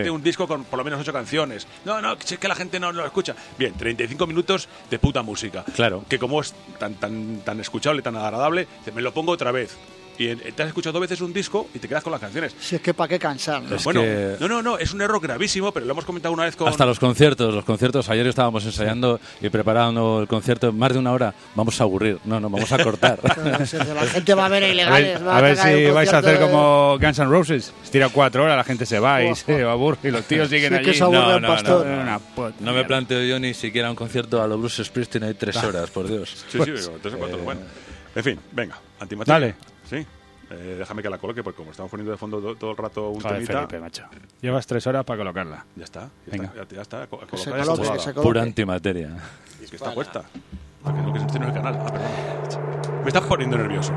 tiene un disco con por lo menos ocho canciones. No, no, si es que la gente no, no lo escucha. Bien, treinta y cinco minutos de puta música. Claro. Que como es tan, tan, tan escuchable, tan agradable, dice, me lo pongo otra vez. Y eh, te has escuchado dos veces un disco y te quedas con las canciones. Si es que para qué cansar, ¿no? Es Bueno, que- no, no, no, es un error gravísimo, pero lo hemos comentado una vez con... Hasta los conciertos, los conciertos. Ayer estábamos ensayando y preparando el concierto más de una hora. Vamos a aburrir. No, no, vamos a cortar. Pero si la gente va a ver a A ilegales. ver, va a ver sacar si un vais a concierto hacer de- como Guns N' Roses. Estira cuatro horas, la gente se va y Buah, se aburre y los tíos siguen Sí, que allí. se aburre No, el no, pastor. no, una puta No me mierda. planteo yo ni siquiera un concierto a los Bruce Springsteen. Hay tres horas, por Dios. Sí, sí, digo, tres o cuatro, bueno. En fin, venga, antimateria. Dale. Sí. Eh, déjame que la coloque, porque como estamos poniendo de fondo todo, todo el rato un Joder, temita, Felipe, macho. Llevas tres horas para colocarla. ya está. Ya Venga. está, ya, ya está. co- Que se colocada y coloque, que acomodada. se coloque. Pura antimateria. Es que está puesta. Porque es lo que se tiene en el canal. Ah, perdón. Me estás poniendo nervioso.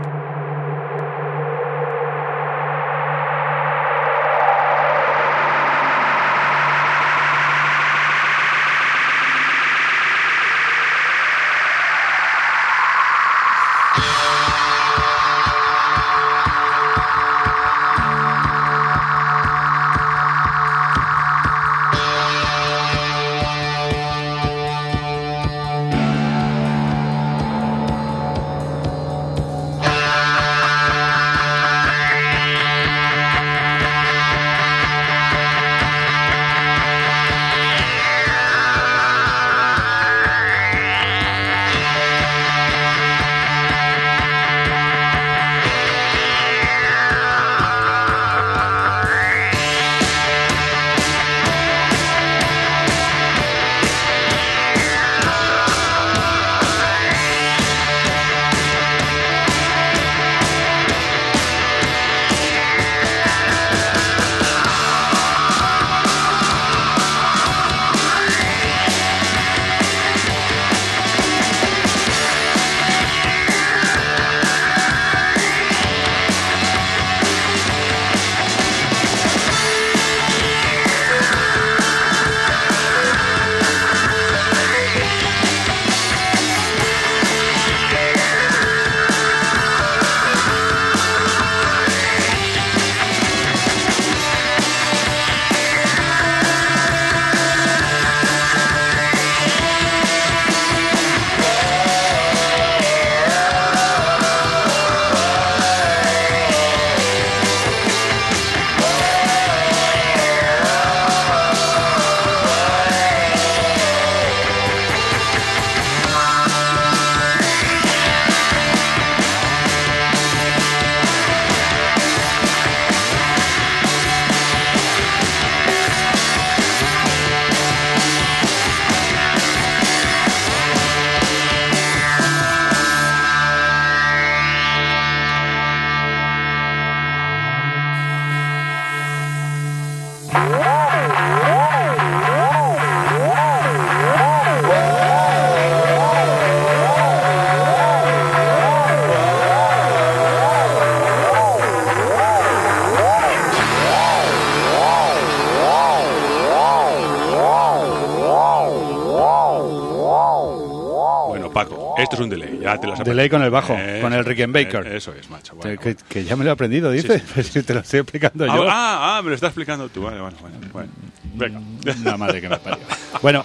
Bueno, Paco, esto es un delay. Ya te lo has Delay con el bajo, Eh, con el Rickenbacker. eh, Eso es, macho. Que, Bueno, que- que ya me lo he aprendido, dices. Sí, Pues si te lo estoy explicando Ah, yo. ah, ah, me lo estás explicando tú. Vale, vale, vale. Bueno, venga. La madre que me parió. Bueno,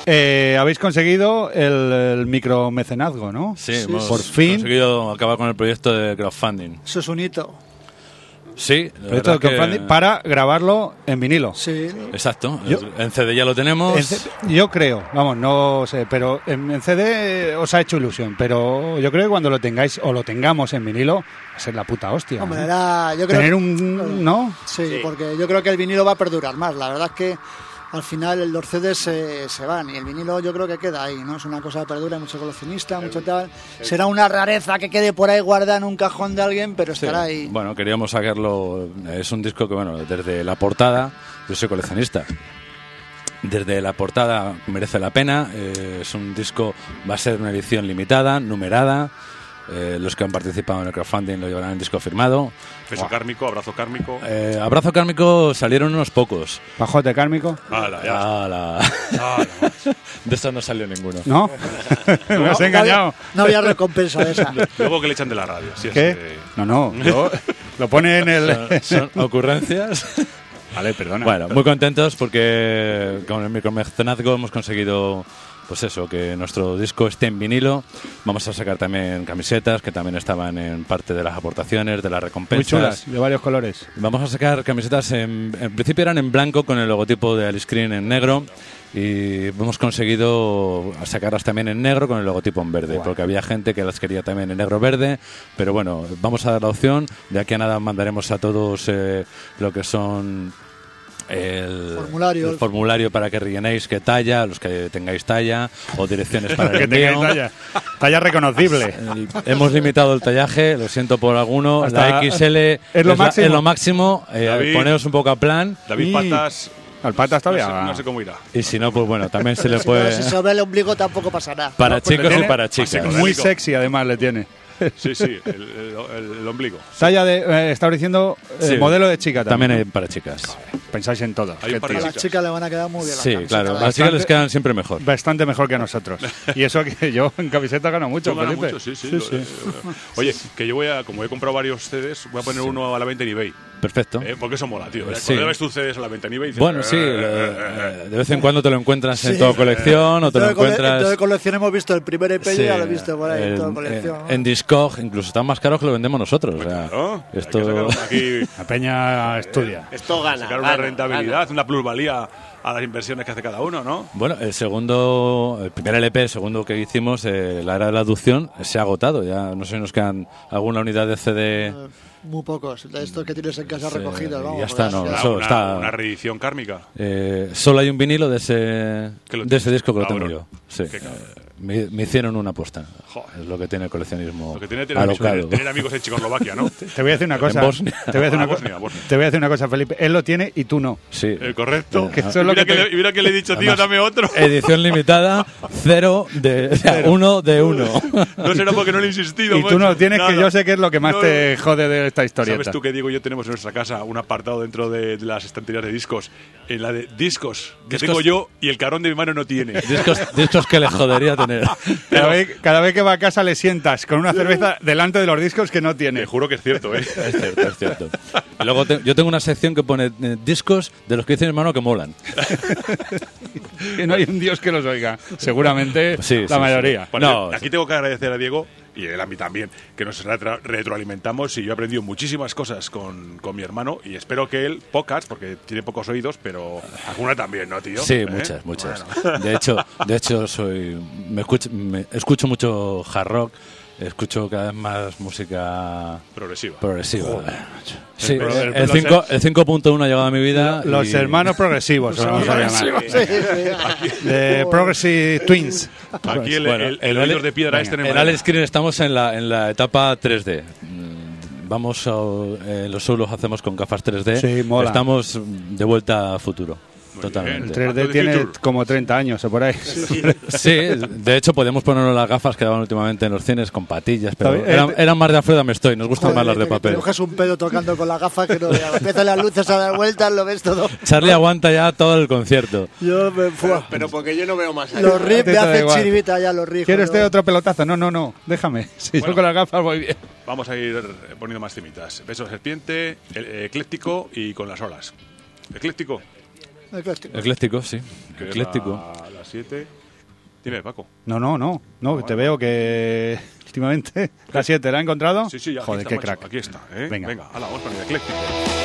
eh, habéis conseguido el, el micromecenazgo, ¿no? Sí, Sí, hemos por fin. conseguido acabar con el proyecto de crowdfunding. Eso es un hito. Sí, la Proyecto verdad de crowdfunding que- para grabarlo en vinilo. Sí. Exacto. Yo- En C D ya lo tenemos. En C- yo creo, vamos, no sé, pero en, en C D os ha hecho ilusión, pero yo creo que cuando lo tengáis o lo tengamos en vinilo, va a ser la puta hostia. Hombre, ¿no? era, yo creo Tener que- un... ¿no? Sí, Sí. porque yo creo que el vinilo va a perdurar más. La verdad es que al final los C Ds se, se van y el vinilo yo creo que queda ahí, ¿no? Es una cosa que perdura, mucho coleccionista, mucho tal. Será una rareza que quede por ahí guardada en un cajón de alguien, pero Sí. estará ahí. Bueno, queríamos sacarlo. Es un disco que, bueno, desde la portada, yo soy coleccionista. Desde la portada merece la pena. eh, es un disco, va a ser una edición limitada, numerada. eh, los que han participado en el crowdfunding lo llevarán en disco firmado. Beso kármico, abrazo kármico. Eh, Abrazo Kármico salieron unos pocos. Pajote kármico, Hala, ya. Ala. Hala. De estos no salió ninguno. ¿no? Me has engañado. No había recompensa de esa. Luego que le echan de la radio. Si es ¿Qué? que- No, no, yo- lo pone en el... Son, son ocurrencias. Vale, perdona. Bueno, muy contentos porque con el micromecenazgo hemos conseguido, pues eso, que nuestro disco esté en vinilo. Vamos a sacar también camisetas que también estaban en parte de las aportaciones, de las Muy recompensas. chulas, de varios colores. Vamos a sacar camisetas, en, en principio eran en blanco con el logotipo de Alice Screen en negro. Y hemos conseguido sacarlas también en negro con el logotipo en verde, porque había gente que las quería también en negro-verde, pero bueno, vamos a dar la opción. De aquí a nada mandaremos a todos eh, lo que son el Formulario. el formulario para que rellenéis qué talla, los que tengáis talla, o direcciones para el Que tengáis envío. talla. Talla reconocible. El- hemos limitado el tallaje, lo siento por alguno. Hasta- la X L es lo la- máximo. es lo máximo. Eh, David. poneos un poco a plan. David Y- Patas, Al patas no sé, todavía. no sé cómo irá. Y si no, pues bueno, también se le Si no, puede. si se ve el ombligo tampoco pasará. Para No, pues le chicos y tiene- para chicas. Así Muy sexy, además, le tiene. Sí, sí, el, el- el- el ombligo. Talla de. Eh, estaba diciendo eh, Sí. modelo de chica también. También hay para chicas. Pensáis en todo. Hay un Qué par A de tío. las chicas le van a quedar muy bien. las Sí, camisetas. claro. A las Bastante- chicas les quedan siempre mejor. Bastante mejor que a nosotros. Y eso que yo en camiseta gano mucho, Tú ganas Felipe. mucho, sí, sí. lo- eh, Oye, que yo voy a, como he comprado varios C Ds, voy a poner uno a la venta en eBay. Perfecto. ¿eh? Porque eso mola, tío. Sí. Cuando ves tus C Ds a la venta en eBay, dices, Bueno, sí, eh, lo- eh, eh, eh, de vez en cuando te lo encuentras en Sí. toda colección o te lo Entonces, cole- encuentras. entonces, colección hemos visto el primer E P Sí, y ya lo he visto por ahí en, en, toda colección. en- en Discog, incluso están más caros que lo vendemos nosotros. O sea, ¿no? Hay que esto. sacar aquí La peña estudia. Esto gana. sacar una gana, rentabilidad, gana. una plusvalía a las inversiones que hace cada uno, ¿no? Bueno, el segundo, el primer L P, el segundo que hicimos, eh, la era de la aducción, se ha agotado. Ya no sé si nos quedan alguna unidad de C D. Eh, Muy pocos. De estos que tienes en casa Sí, recogidos, y vamos. ya está, porque no, así Una, eso una- está- una reedición kármica. Eh, solo hay un vinilo de ese, Que lo de ese tienes. disco que lo tengo Cabrón. yo. Sí. Qué cabrón. Me, me hicieron una apuesta. Joder. Es lo que tiene el coleccionismo Lo que tiene que tener, amigos, alocado. tener amigos en Checoslovaquia, ¿no? Te voy a decir una cosa. Bosnia. Te voy a decir una, Ah, co- Bosnia, Bosnia. te voy a decir una cosa, Felipe. Él lo tiene y tú no. Sí. Eh, correcto. Que eso es Y lo mira que que, te- le, mira que le he dicho, tío, Además, dame otro. Edición limitada, cero de, o sea, uno de uno. No será porque no le he insistido. Y tú macho. no lo tienes, que Nada. yo sé que es lo que más No, te jode de esta historieta. ¿Sabes tú que Diego y yo tenemos en nuestra casa un apartado dentro de, de las estanterías de discos? En la de discos que Discos- tengo yo y el cabrón de mi mano no tiene. Discos, discos que le jodería tener. Cada vez, cada vez que va a casa le sientas con una cerveza delante de los discos que no Te tiene. juro que es cierto, ¿eh? Es cierto, es cierto. Y luego te- yo tengo una sección que pone eh, discos de los que dice mi hermano que molan. Que no hay un dios que los oiga. Seguramente Sí, la sí, sí. mayoría. Bueno, No, aquí tengo que agradecer a Diego y él a mí también, que nos retra- retroalimentamos y yo he aprendido muchísimas cosas con, con mi hermano y espero que él, pocas, porque tiene pocos oídos, pero alguna también, ¿no, tío? Sí, ¿Eh? muchas, muchas. Bueno. De hecho, de hecho soy me escucho, me- escucho mucho hard rock, escucho cada vez más música Progresiva. progresiva. Sí, El- el, el- cinco- el cinco punto uno ha llegado a mi vida. Los y- hermanos progresivos, lo vamos a llamar. Sí, sí. De Progressive Twins. Aquí el, Bueno, el, el Ale- oídos de piedra este en el En madera. Alex Screen estamos en la, en la etapa tres D. Mm, Vamos a, eh, los solos hacemos con gafas tres D. Sí, mola. Estamos de vuelta a futuro. Muy Totalmente. bien. tres D Back to the tiene Future. como treinta años o por ahí. Sí, de hecho podemos ponernos las gafas que daban últimamente en los cines con patillas, pero Está bien. eran, Eh, eran más de Alfredo Amestoy, nos gustan Joder, más las de te- Te papel. coges un pedo tocando con la gafa que no veas. Empiezan las luces a dar vueltas, lo ves todo. Charlie aguanta ya todo el concierto. Yo me fue. Pero porque yo no veo más allá. Los riffs Te me da hacen igual. chiribita ya, los riffs. ¿Quieres ¿no? usted otro pelotazo? No, no, no. Déjame. Si Bueno. yo con las gafas voy bien. Vamos a ir poniendo más temitas. Beso de serpiente, el- ecléctico y con las olas. Ecléctico. Ecléctico. Ecléctico, sí. que es Ecléctico. A las siete. Dime, Paco. No, no, no. No, te veo que últimamente la siete la ha encontrado. Sí, sí, ya. aquí Joder, está, qué macho, crack. Aquí está, ¿eh? Venga. Venga, hala, vamos con el ecléctico.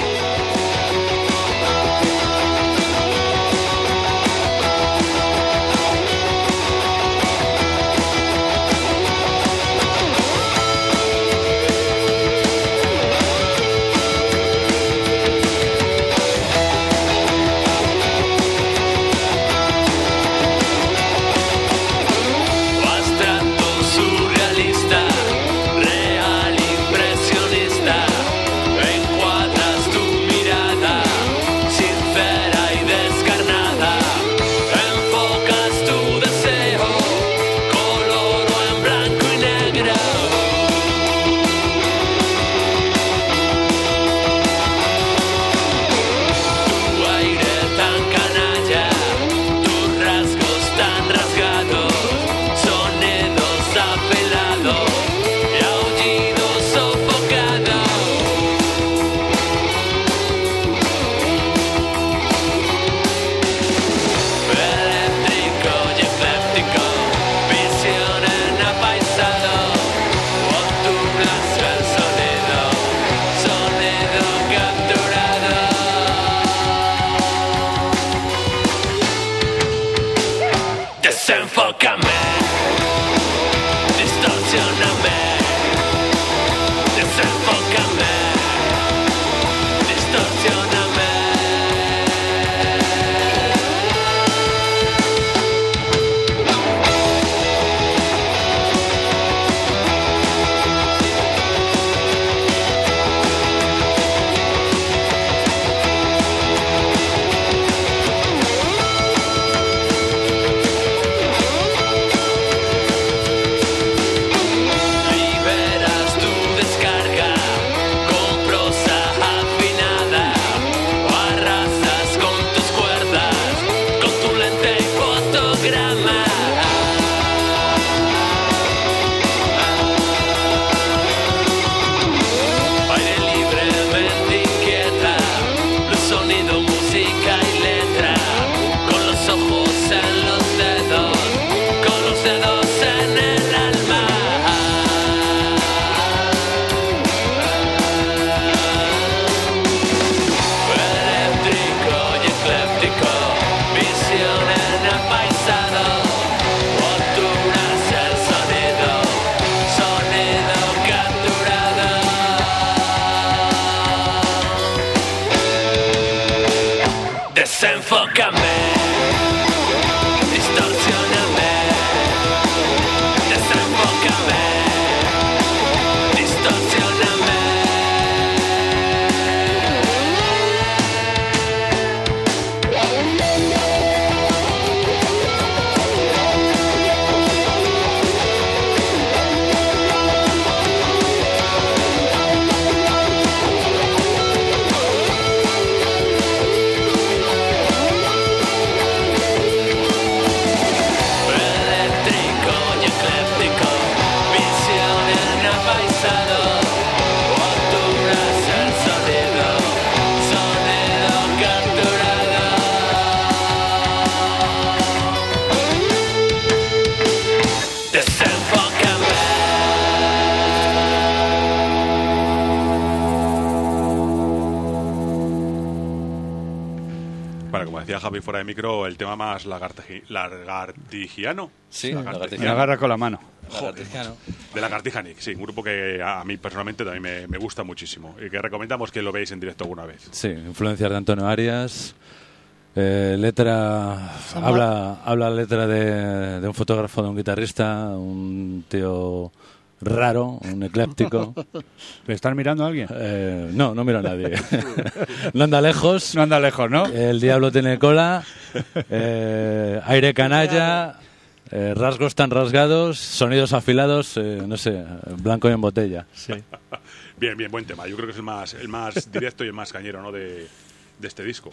Abstracto, surrealista, real, impresionista, encuadras tu mirada, sincera. Desenfócame, distorsioname, desenfócame, distorsioname. Decía Javi fuera de micro, el tema más lagartiji- lagartigiano. Sí, Lagartigiano. lagartigiano. Me agarra con la mano. Lagartigiano. De Lagartijanic, sí, un grupo que a, a mí personalmente también me, me gusta muchísimo y que recomendamos que lo veáis en directo alguna vez. Sí, influencias de Antonio Arias. Eh, letra. Habla, habla letra de, de un fotógrafo, de un guitarrista, un tío raro, un ecléptico. ¿Le están mirando a alguien? Eh, no, no miro a nadie. No anda lejos. No anda lejos, ¿no? El diablo tiene cola. eh, aire canalla. eh, rasgos tan rasgados. Sonidos afilados. eh, no sé, blanco y en botella. Sí. Bien, bien, buen tema. Yo creo que es el más, el más directo y el más cañero, ¿no? de, de este disco.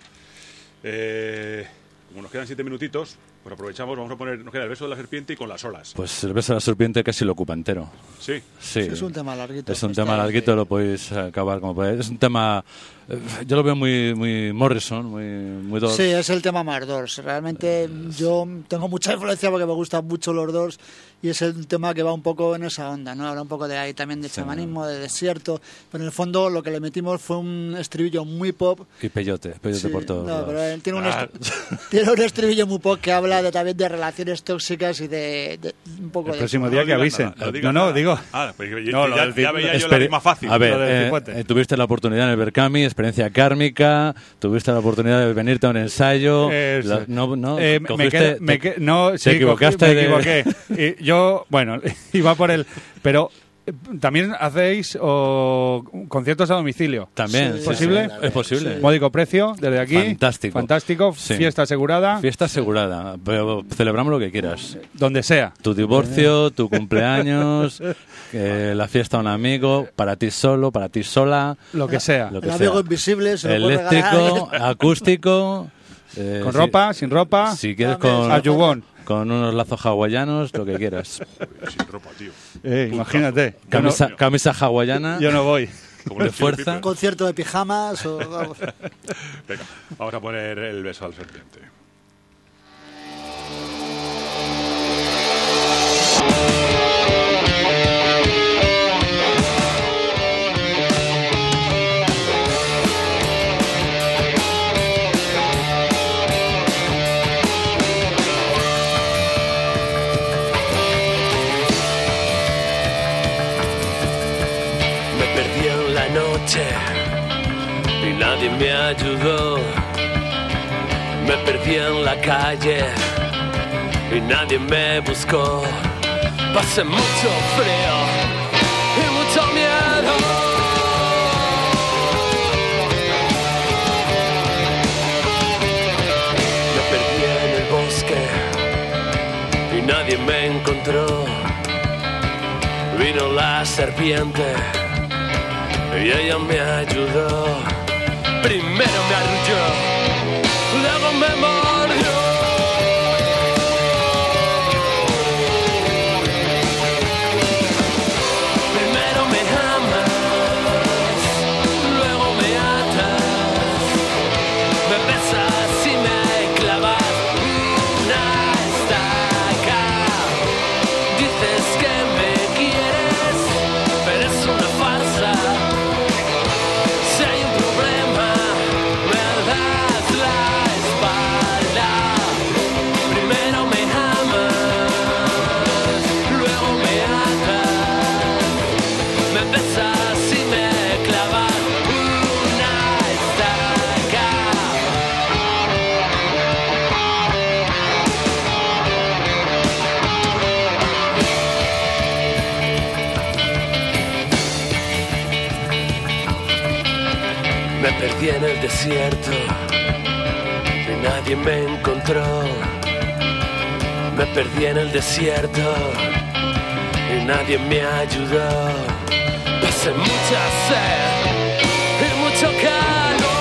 Eh, como nos quedan siete minutitos, pues aprovechamos, vamos a poner, nos queda el beso de la serpiente y con las olas. Pues el beso de la serpiente casi lo ocupa entero. Sí. Sí. Es un tema larguito. Es un Está tema ahí, larguito, sí. lo podéis acabar como podéis. Es un tema, eh, yo lo veo muy muy Morrison, muy muy Doors. Sí, es el tema más Doors. Realmente yo tengo mucha influencia porque me gustan mucho los Doors y es el tema que va un poco en esa onda, ¿no? Habla un poco de ahí también de chamanismo, de desierto, pero en el fondo lo que le metimos fue un estribillo muy pop. Y peyote, peyote Sí, por todos no, lados. pero él tiene un, Ah. est- tiene un estribillo muy pop que habla de, también de relaciones tóxicas y de, de un poco El de... próximo No día que digas avisen. nada, digas No, no, nada. digo. Ah, pues, ya, No, lo ya- del ya tipo- veía yo la Esperi- rima fácil. A ver, Lo del eh, cipote. eh, tuviste la oportunidad en el Berkami, experiencia kármica, tuviste la oportunidad de venirte a un ensayo. Eh, la- sí. no, no, Eh, me cogiste- queda- me te- que- no, te sí, equivocaste cogí- me de- equivoqué. Y yo, bueno, iba por el... Pero eh, también hacéis o, conciertos a domicilio. También, Sí, sí, ¿posible? sí, es posible. Módico precio, desde aquí. Fantástico. Fantástico. Sí. Fiesta asegurada. Fiesta asegurada, pero celebramos lo que quieras. Donde sea. Tu divorcio, tu cumpleaños, eh, la fiesta a un amigo, para ti solo, para ti sola, Lo que sea. lo que El sea. amigo invisible se lo puede regalar a Eléctrico, alguien. acústico. eh, Con si- ropa, sin ropa. Si quieres También, con, Al yugón. con unos lazos hawaianos, lo que quieras. Sin ropa, tío. Eh, imagínate. Yo no, Camisa, camisa hawaiana. yo no voy. Como De el Chili fuerza. Peppers. Concierto de pijamas o... Vamos. Venga, vamos a poner el beso al serpiente. Me perdí en la noche y nadie me ayudó. Me perdí en la calle y nadie me buscó. Pasé mucho frío y mucho miedo. Me perdí en el bosque y nadie me encontró. Vino la serpiente y ella me ayudó. Primero me arrulló, luego me mordió. Primero me amas, luego me atas, me besas y me clavas una estaca. Dices que me quieres, pero es una farsa. Si hay un problema, me das la espalda. Me perdí en el desierto y nadie me encontró. Me perdí en el desierto y nadie me ayudó. Pasé mucha sed y mucho calor.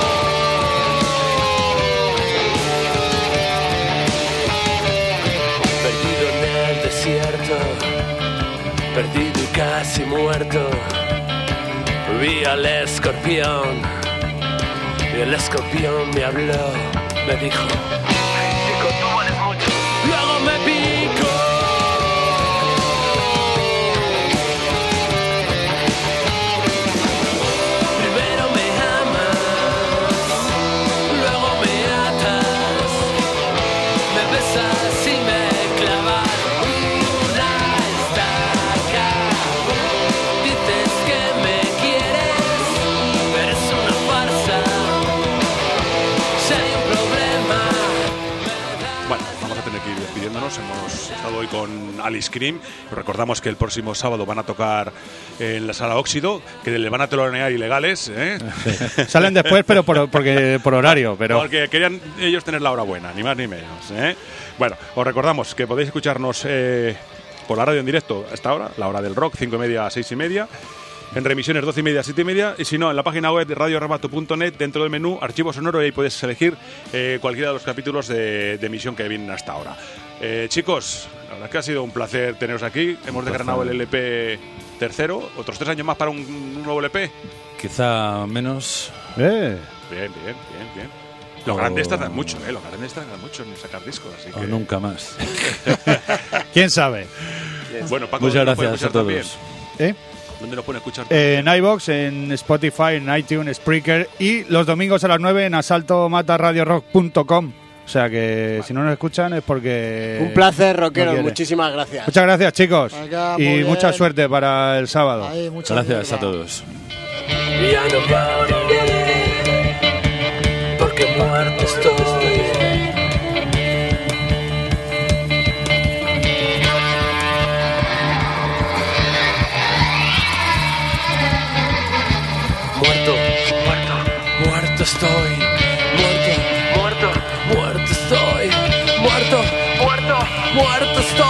Perdido en el desierto, perdido y casi muerto. Vi al escorpión y el escorpión me habló, me dijo: "Ay, chico, tú vales mucho". Luego me picó. Primero me amas, luego me atas, me besas y me clavas una estaca. Dices que me quieres, pero es una farsa. Si hay un problema. Bueno, vamos a tener que ir despidiéndonos. Hemos estado hoy con Alice Cream. Recordamos que el próximo sábado van a tocar en la Sala Óxido, que le van a telonear ilegales, ¿eh? Salen después, pero por, porque, por horario. Pero Porque querían ellos tener la hora buena, ni más ni menos, ¿eh? Bueno, os recordamos que podéis escucharnos eh, por la radio en directo hasta ahora, la hora del rock, cinco y media a seis y media. En remisiones doce y media a siete y media. Y si no, en la página web de radio rebato punto net, dentro del menú Archivo Sonoro, y ahí puedes elegir eh, cualquiera de los capítulos de, de emisión que vienen hasta ahora. Eh, chicos, la verdad es que ha sido un placer teneros aquí. Hemos desgranado el L P tercero. Otros tres años más para un, un nuevo L P. Quizá menos. eh, Bien, bien, bien, bien. Los O- grandes tardan mucho, ¿eh? Los grandes tardan mucho en sacar discos, así O que... nunca más. ¿quién sabe? Bueno, Paco, Muchas ¿dónde nos pueden gracias a escuchar todos. también? ¿Eh? ¿Dónde nos pueden escuchar? En iVoox, en Spotify, en iTunes, Spreaker y los domingos a las nueve en asalto mata radio rock punto com. O sea que si no nos escuchan es porque... Un placer, no rockeros. quiere. Muchísimas gracias. Muchas gracias, chicos. Venga, muy y bien. mucha suerte para el sábado. Ahí, mucha Gracias a mierda. todos. Ya no moriré, porque muerto estoy. Muerto, muerto, muerto estoy. Muerto, muerto, muerto estoy. Muerto, muerto, muerto estoy.